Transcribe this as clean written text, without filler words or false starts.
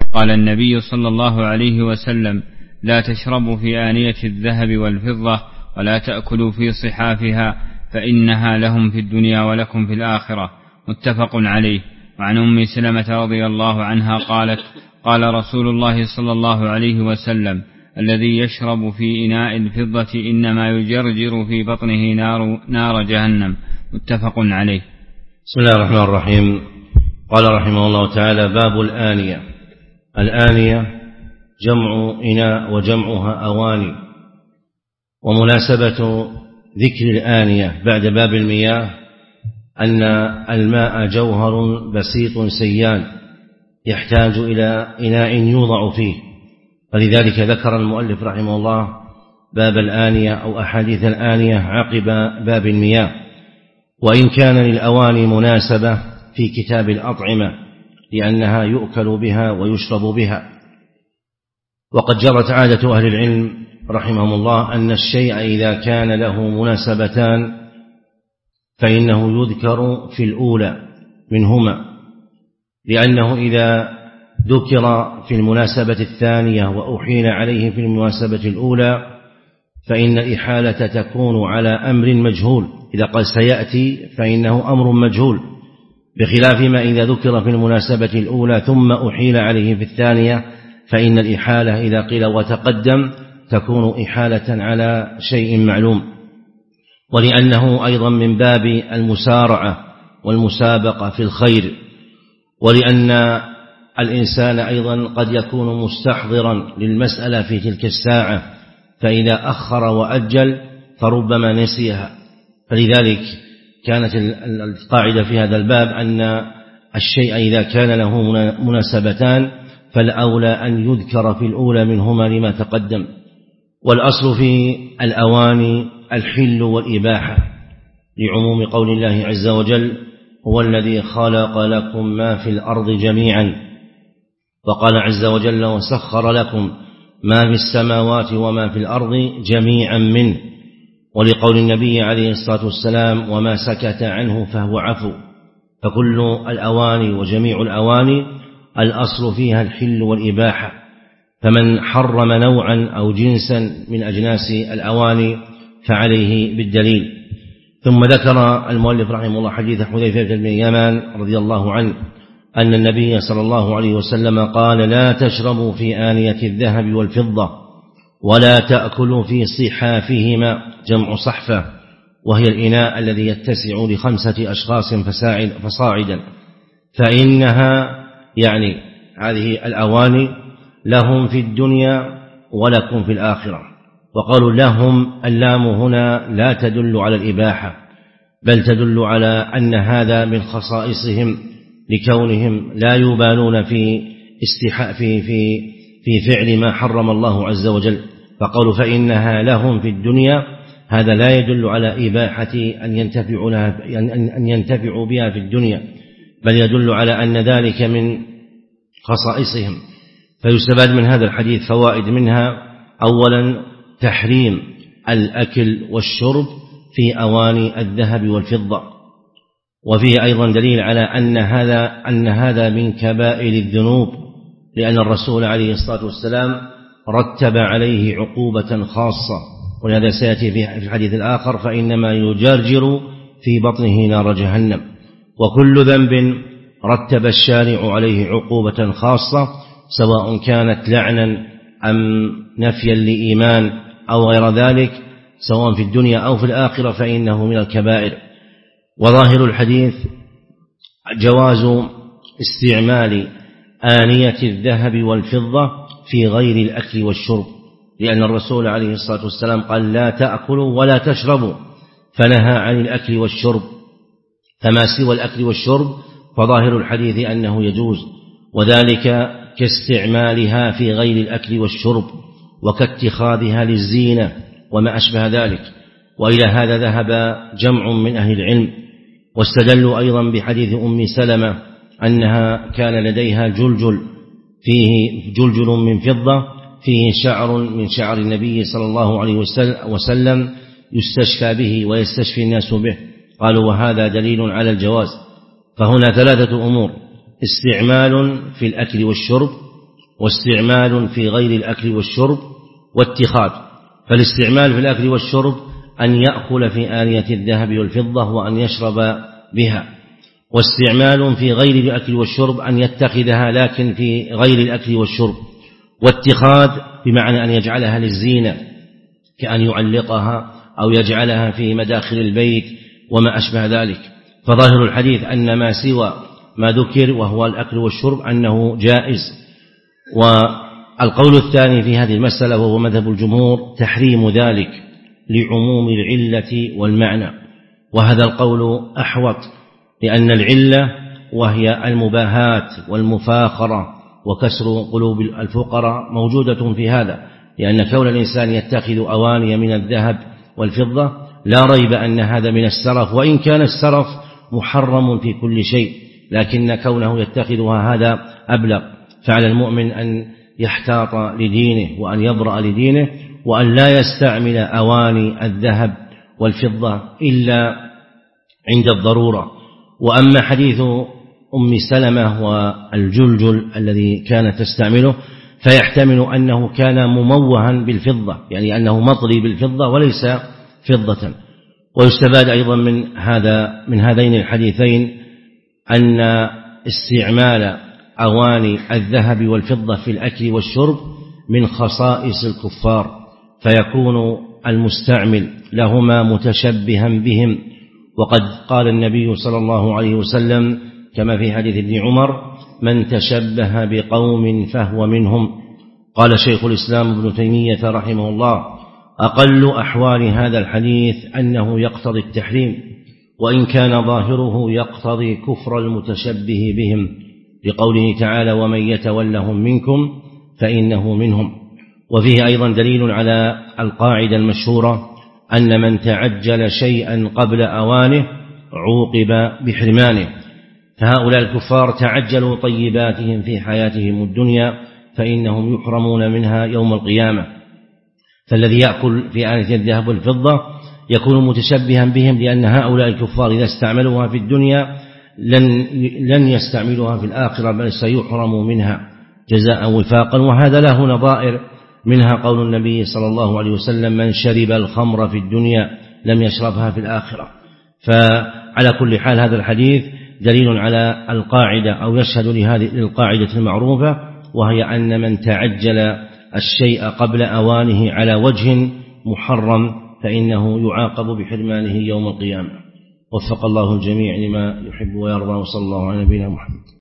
قال النبي صلى الله عليه وسلم: لا تشربوا في آنية الذهب والفضة ولا تأكلوا في صحافها فإنها لهم في الدنيا ولكم في الآخرة. متفق عليه. وعن أم سلمة رضي الله عنها قالت: قال رسول الله صلى الله عليه وسلم: الذي يشرب في إناء الفضة إنما يجرجر في بطنه نار جهنم. متفق عليه. بسم الله الرحمن الرحيم. قال رحمه الله تعالى: باب الآنية. الآنية جمع إناء وجمعها أواني. ومناسبة ذكر الآنية بعد باب المياه أن الماء جوهر بسيط سيال يحتاج إلى إناء يوضع فيه، فلذلك ذكر المؤلف رحمه الله باب الآنية أو أحاديث الآنية عقب باب المياه. وإن كان للأواني مناسبة في كتاب الأطعمة لأنها يؤكل بها ويشرب بها. وقد جرت عادة أهل العلم رحمهم الله أن الشيء إذا كان له مناسبتان فإنه يذكر في الأولى منهما، لأنه إذا ذكر في المناسبة الثانية وأحيل عليه في المناسبة الأولى فإن الإحالة تكون على أمر مجهول. إذا قال سيأتي فإنه أمر مجهول، بخلاف ما إذا ذكر في المناسبة الأولى ثم أحيل عليه في الثانية فإن الإحالة إذا قيل وتقدم تكون إحالة على شيء معلوم. ولأنه أيضا من باب المسارعة والمسابقة في الخير، ولأن الإنسان أيضا قد يكون مستحضرا للمسألة في تلك الساعة، فإذا أخر وأجل فربما نسيها. فلذلك كانت القاعدة في هذا الباب أن الشيء إذا كان له مناسبتان فالأولى أن يذكر في الأولى منهما لما تقدم. والأصل في الأواني الحل والإباحة لعموم قول الله عز وجل: هو الذي خلق لكم ما في الأرض جميعا. وقال عز وجل: وسخر لكم ما في السماوات وما في الأرض جميعا منه. ولقول النبي عليه الصلاة والسلام: وما سكت عنه فهو عفو. فكل الأواني وجميع الأواني الأصل فيها الحل والإباحة، فمن حرم نوعا أو جنسا من أجناس الأواني فعليه بالدليل. ثم ذكر المؤلف رحمه الله حديث حذيفة بن اليمان رضي الله عنه أن النبي صلى الله عليه وسلم قال: لا تشربوا في آنية الذهب والفضة ولا تأكلوا في صحافهما، جمع صحفة، وهي الإناء الذي يتسع ل5 أشخاص فصاعدا، فإنها يعني هذه الأواني لهم في الدنيا ولكم في الآخرة. وقالوا لهم اللام هنا لا تدل على الإباحة، بل تدل على أن هذا من خصائصهم لكونهم لا يبالون في فعل ما حرم الله عز وجل. فقالوا فإنها لهم في الدنيا، هذا لا يدل على إباحة أن ينتفعوا بها في الدنيا، بل يدل على أن ذلك من خصائصهم. فيستفاد من هذا الحديث فوائد، منها أولا تحريم الأكل والشرب في أواني الذهب والفضة، وفيه أيضا دليل على أن هذا من كبائر الذنوب، لأن الرسول عليه الصلاة والسلام رتب عليه عقوبة خاصة، ولهذا سيأتي في الحديث الآخر: فإنما يجرجر في بطنه نار جهنم. وكل ذنب رتب الشارع عليه عقوبة خاصة سواء كانت لعنا أم نفيا لإيمان أو غير ذلك، سواء في الدنيا أو في الآخرة، فإنه من الكبائر. وظاهر الحديث جواز استعمال آنية الذهب والفضة في غير الأكل والشرب، لأن الرسول عليه الصلاة والسلام قال: لا تأكلوا ولا تشربوا، فنهى عن الأكل والشرب. فما سوى الأكل والشرب فظاهر الحديث أنه يجوز، وذلك كاستعمالها في غير الأكل والشرب وكاتخاذها للزينة وما أشبه ذلك. وإلى هذا ذهب جمع من أهل العلم، واستدلوا أيضا بحديث أم سلمة أنها كان لديها فيه جلجل من فضة فيه شعر من شعر النبي صلى الله عليه وسلم يستشفى به ويستشفي الناس به. قالوا: وهذا دليل على الجواز. فهنا 3 أمور: استعمال في الأكل والشرب، واستعمال في غير الأكل والشرب، واتخاذ. فالاستعمال في الأكل والشرب أن يأكل في آنية الذهب والفضة وأن يشرب بها، واستعمال في غير الأكل والشرب أن يتخذها لكن في غير الأكل والشرب، واتخاذ بمعنى أن يجعلها للزينة كأن يعلقها أو يجعلها في مداخل البيت وما أشبه ذلك. فظاهر الحديث أن ما سوى ما ذكر وهو الأكل والشرب أنه جائز. والقول الثاني في هذه المسألة وهو مذهب الجمهور تحريم ذلك لعموم العلة والمعنى، وهذا القول أحوط، لأن العلة وهي المباهات والمفاخرة وكسر قلوب الفقراء موجودة في هذا، لأن كون الإنسان يتخذ أواني من الذهب والفضة لا ريب أن هذا من السرف، وإن كان السرف محرم في كل شيء، لكن كونه يتخذها هذا أبلغ. فعلى المؤمن أن يحتاط لدينه وأن يبرأ لدينه، وأن لا يستعمل أواني الذهب والفضة إلا عند الضرورة. وأما حديث أم سلمة والجلجل الذي كانت تستعمله فيحتمل أنه كان مموها بالفضة، يعني أنه مطلي بالفضة وليس فضة. ويستفاد أيضا من هذين الحديثين أن استعمال أواني الذهب والفضة في الأكل والشرب من خصائص الكفار، فيكون المستعمل لهما متشبها بهم. وقد قال النبي صلى الله عليه وسلم كما في حديث ابن عمر: من تشبه بقوم فهو منهم. قال شيخ الإسلام ابن تيمية رحمه الله: أقل أحوال هذا الحديث أنه يقتضي التحريم، وإن كان ظاهره يقتضي كفر المتشبه بهم، لقوله تعالى: ومن يتولهم منكم فإنه منهم. وفيه أيضا دليل على القاعدة المشهورة أن من تعجل شيئا قبل أوانه عوقب بحرمانه، فهؤلاء الكفار تعجلوا طيباتهم في حياتهم الدنيا فإنهم يحرمون منها يوم القيامة. فالذي يأكل في آنية الذهب والفضة يكون متشبها بهم، لأن هؤلاء الكفار إذا استعملوها في الدنيا لن يستعملوها في الآخرة، بل سيحرموا منها جزاء وفاقا. وهذا له نظائر، منها قول النبي صلى الله عليه وسلم: من شرب الخمر في الدنيا لم يشربها في الآخرة. فعلى كل حال هذا الحديث دليل على القاعدة، أو يشهد لهذه القاعدة المعروفة، وهي أن من تعجل الشيء قبل أوانه على وجه محرم فإنه يعاقب بحرمانه يوم القيامة. وفق الله الجميع لما يحب ويرضى، وصلى الله على نبينا محمد.